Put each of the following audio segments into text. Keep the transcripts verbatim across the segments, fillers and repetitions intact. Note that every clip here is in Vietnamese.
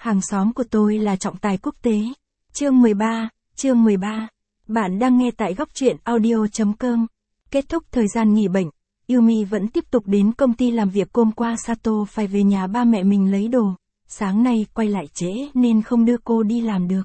Hàng xóm của tôi là trọng tài quốc tế. Chương mười ba, chương mười ba. Bạn đang nghe tại góc truyện audio chấm com. Kết thúc thời gian nghỉ bệnh, Yumi vẫn tiếp tục đến công ty làm việc. Hôm qua Sato phải về nhà ba mẹ mình lấy đồ. Sáng nay quay lại trễ nên không đưa cô đi làm được.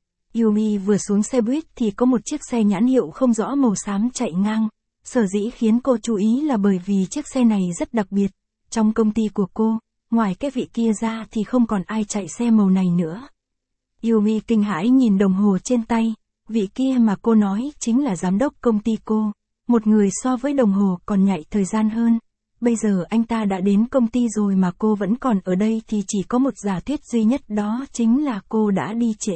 Yumi vừa xuống xe buýt thì có một chiếc xe nhãn hiệu không rõ màu xám chạy ngang. Sở dĩ khiến cô chú ý là bởi vì chiếc xe này rất đặc biệt. Trong công ty của cô, ngoài cái vị kia ra thì không còn ai chạy xe màu này nữa. Yumi kinh hãi nhìn đồng hồ trên tay. Vị kia mà cô nói chính là giám đốc công ty cô. Một người so với đồng hồ còn nhạy thời gian hơn. Bây giờ anh ta đã đến công ty rồi mà cô vẫn còn ở đây thì chỉ có một giả thuyết duy nhất, đó chính là cô đã đi trễ.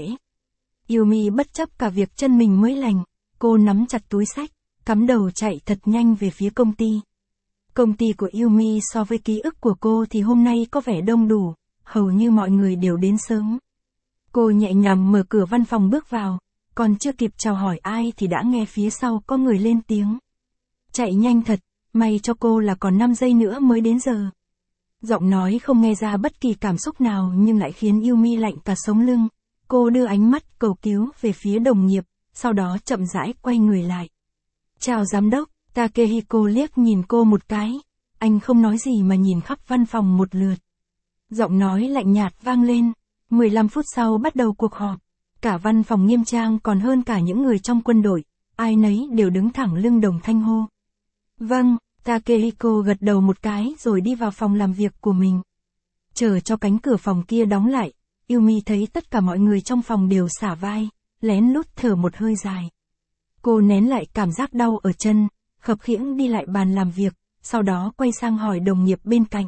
Yumi bất chấp cả việc chân mình mới lành. Cô nắm chặt túi xách, cắm đầu chạy thật nhanh về phía công ty. Công ty của Yumi so với ký ức của cô thì hôm nay có vẻ đông đủ, hầu như mọi người đều đến sớm. Cô nhẹ nhàng mở cửa văn phòng bước vào, còn chưa kịp chào hỏi ai thì đã nghe phía sau có người lên tiếng. Chạy nhanh thật, may cho cô là còn năm giây nữa mới đến giờ. Giọng nói không nghe ra bất kỳ cảm xúc nào nhưng lại khiến Yumi lạnh cả sống lưng. Cô đưa ánh mắt cầu cứu về phía đồng nghiệp, sau đó chậm rãi quay người lại. Chào giám đốc. Takehiko liếc nhìn cô một cái. Anh không nói gì mà nhìn khắp văn phòng một lượt. Giọng nói lạnh nhạt vang lên. mười lăm phút sau bắt đầu cuộc họp. Cả văn phòng nghiêm trang còn hơn cả những người trong quân đội. Ai nấy đều đứng thẳng lưng đồng thanh hô. Vâng, Takehiko gật đầu một cái rồi đi vào phòng làm việc của mình. Chờ cho cánh cửa phòng kia đóng lại, Yumi thấy tất cả mọi người trong phòng đều xả vai, lén lút thở một hơi dài. Cô nén lại cảm giác đau ở chân, khập khiễng đi lại bàn làm việc, sau đó quay sang hỏi đồng nghiệp bên cạnh.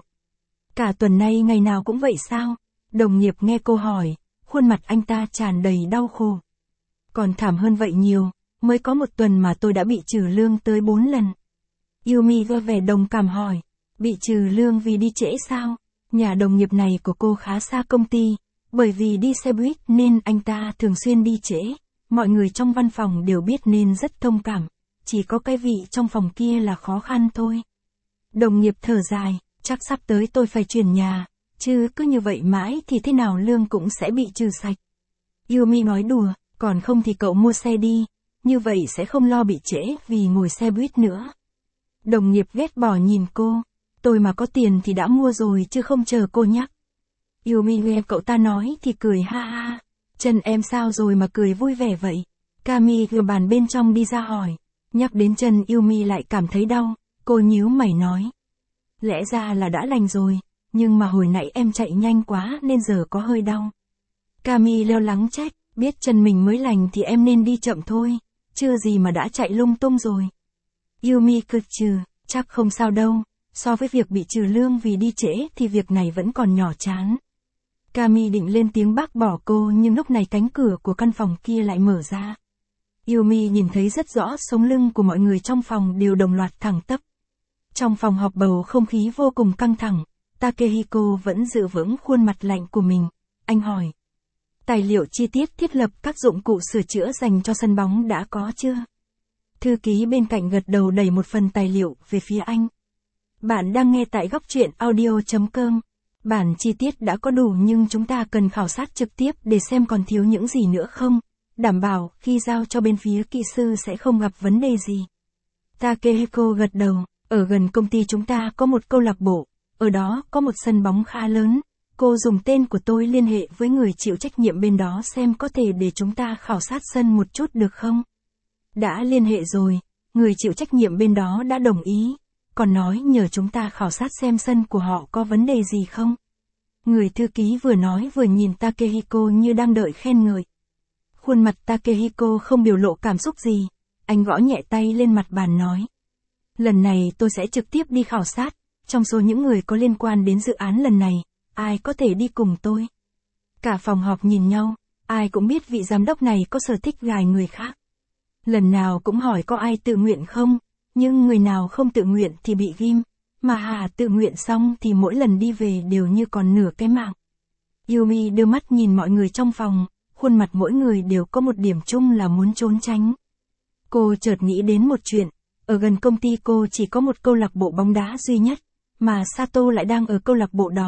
Cả tuần nay ngày nào cũng vậy sao? Đồng nghiệp nghe cô hỏi, khuôn mặt anh ta tràn đầy đau khổ. Còn thảm hơn vậy nhiều, mới có một tuần mà tôi đã bị trừ lương tới bốn lần. Yumi vơ vẻ đồng cảm hỏi, bị trừ lương vì đi trễ sao? Nhà đồng nghiệp này của cô khá xa công ty, bởi vì đi xe buýt nên anh ta thường xuyên đi trễ. Mọi người trong văn phòng đều biết nên rất thông cảm. Chỉ có cái vị trong phòng kia là khó khăn thôi. Đồng nghiệp thở dài, chắc sắp tới tôi phải chuyển nhà, chứ cứ như vậy mãi thì thế nào lương cũng sẽ bị trừ sạch. Yumi nói đùa, còn không thì cậu mua xe đi, như vậy sẽ không lo bị trễ vì ngồi xe buýt nữa. Đồng nghiệp ghét bỏ nhìn cô, tôi mà có tiền thì đã mua rồi chứ không chờ cô nhắc. Yumi nghe cậu ta nói thì cười ha ha, chân em sao rồi mà cười vui vẻ vậy? Kami từ bàn bên trong đi ra hỏi. Nhắc đến chân Yumi lại cảm thấy đau, cô nhíu mày nói. Lẽ ra là đã lành rồi, nhưng mà hồi nãy em chạy nhanh quá nên giờ có hơi đau. Kami lo lắng trách, biết chân mình mới lành thì em nên đi chậm thôi, chưa gì mà đã chạy lung tung rồi. Yumi cực trừ, chắc không sao đâu, so với việc bị trừ lương vì đi trễ thì việc này vẫn còn nhỏ chán. Kami định lên tiếng bác bỏ cô nhưng lúc này cánh cửa của căn phòng kia lại mở ra. Yumi nhìn thấy rất rõ sống lưng của mọi người trong phòng đều đồng loạt thẳng tắp. Trong phòng họp bầu không khí vô cùng căng thẳng, Takehiko vẫn giữ vững khuôn mặt lạnh của mình. Anh hỏi. Tài liệu chi tiết thiết lập các dụng cụ sửa chữa dành cho sân bóng đã có chưa? Thư ký bên cạnh gật đầu đẩy một phần tài liệu về phía anh. Bạn đang nghe tại góc truyện audio chấm com. Bản chi tiết đã có đủ nhưng chúng ta cần khảo sát trực tiếp để xem còn thiếu những gì nữa không. Đảm bảo khi giao cho bên phía kỹ sư sẽ không gặp vấn đề gì. Takehiko gật đầu, ở gần công ty chúng ta có một câu lạc bộ, ở đó có một sân bóng khá lớn. Cô dùng tên của tôi liên hệ với người chịu trách nhiệm bên đó xem có thể để chúng ta khảo sát sân một chút được không? Đã liên hệ rồi, người chịu trách nhiệm bên đó đã đồng ý, còn nói nhờ chúng ta khảo sát xem sân của họ có vấn đề gì không? Người thư ký vừa nói vừa nhìn Takehiko như đang đợi khen ngợi. Khuôn mặt Takehiko không biểu lộ cảm xúc gì, anh gõ nhẹ tay lên mặt bàn nói. Lần này tôi sẽ trực tiếp đi khảo sát, trong số những người có liên quan đến dự án lần này, ai có thể đi cùng tôi? Cả phòng họp nhìn nhau, ai cũng biết vị giám đốc này có sở thích gài người khác. Lần nào cũng hỏi có ai tự nguyện không, nhưng người nào không tự nguyện thì bị ghim, mà hà tự nguyện xong thì mỗi lần đi về đều như còn nửa cái mạng. Yumi đưa mắt nhìn mọi người trong phòng. Khuôn mặt mỗi người đều có một điểm chung là muốn trốn tránh. Cô chợt nghĩ đến một chuyện, ở gần công ty cô chỉ có một câu lạc bộ bóng đá duy nhất, mà Sato lại đang ở câu lạc bộ đó.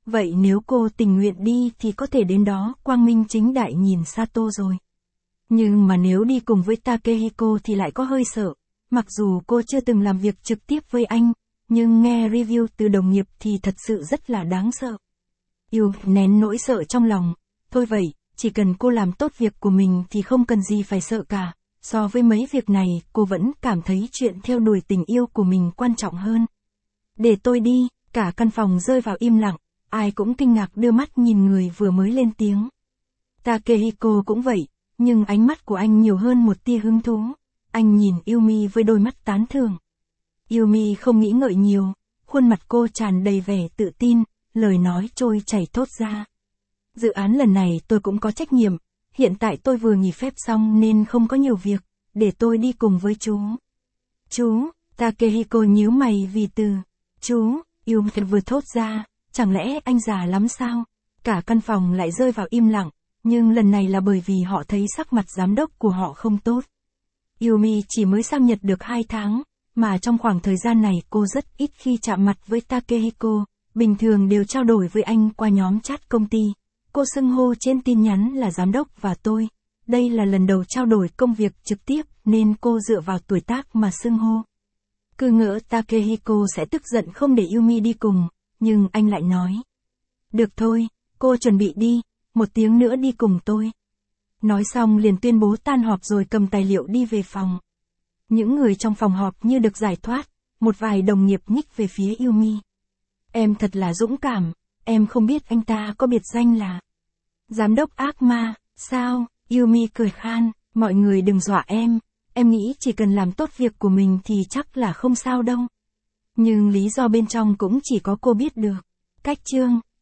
vậy nếu cô tình nguyện đi thì có thể đến đó quang minh chính đại nhìn Sato rồi. Nhưng mà nếu đi cùng với Takehiko thì lại có hơi sợ, mặc dù cô chưa từng làm việc trực tiếp với anh, nhưng nghe review từ đồng nghiệp thì thật sự rất là đáng sợ. Yêu nén nỗi sợ trong lòng, thôi vậy, chỉ cần cô làm tốt việc của mình thì không cần gì phải sợ cả. So với mấy việc này, cô vẫn cảm thấy chuyện theo đuổi tình yêu của mình quan trọng hơn. Để tôi đi, cả căn phòng rơi vào im lặng, ai cũng kinh ngạc đưa mắt nhìn người vừa mới lên tiếng. Takehiko cũng vậy, nhưng ánh mắt của anh nhiều hơn một tia hứng thú. Anh nhìn Yumi với đôi mắt tán thưởng. Yumi không nghĩ ngợi nhiều, khuôn mặt cô tràn đầy vẻ tự tin, lời nói trôi chảy thốt ra. Dự án lần này tôi cũng có trách nhiệm, hiện tại tôi vừa nghỉ phép xong nên không có nhiều việc, để tôi đi cùng với chú. Chú, Takehiko nhíu mày vì từ, chú, Yumi vừa thốt ra, chẳng lẽ anh già lắm sao? Cả căn phòng lại rơi vào im lặng, nhưng lần này là bởi vì họ thấy sắc mặt giám đốc của họ không tốt. Yumi chỉ mới sang Nhật được hai tháng, mà trong khoảng thời gian này cô rất ít khi chạm mặt với Takehiko, bình thường đều trao đổi với anh qua nhóm chat công ty. Cô xưng hô trên tin nhắn là giám đốc và tôi. Đây là lần đầu trao đổi công việc trực tiếp nên cô dựa vào tuổi tác mà xưng hô. Cứ ngỡ Takehiko sẽ tức giận không để Yumi đi cùng, nhưng anh lại nói. Được thôi, cô chuẩn bị đi, một tiếng nữa đi cùng tôi. Nói xong liền tuyên bố tan họp rồi cầm tài liệu đi về phòng. Những người trong phòng họp như được giải thoát, một vài đồng nghiệp nhích về phía Yumi. Em thật là dũng cảm, em không biết anh ta có biệt danh là giám đốc ác ma, sao? Yumi cười khan, mọi người đừng dọa em, em nghĩ chỉ cần làm tốt việc của mình thì chắc là không sao đâu. Nhưng lý do bên trong cũng chỉ có cô biết được. Cách chương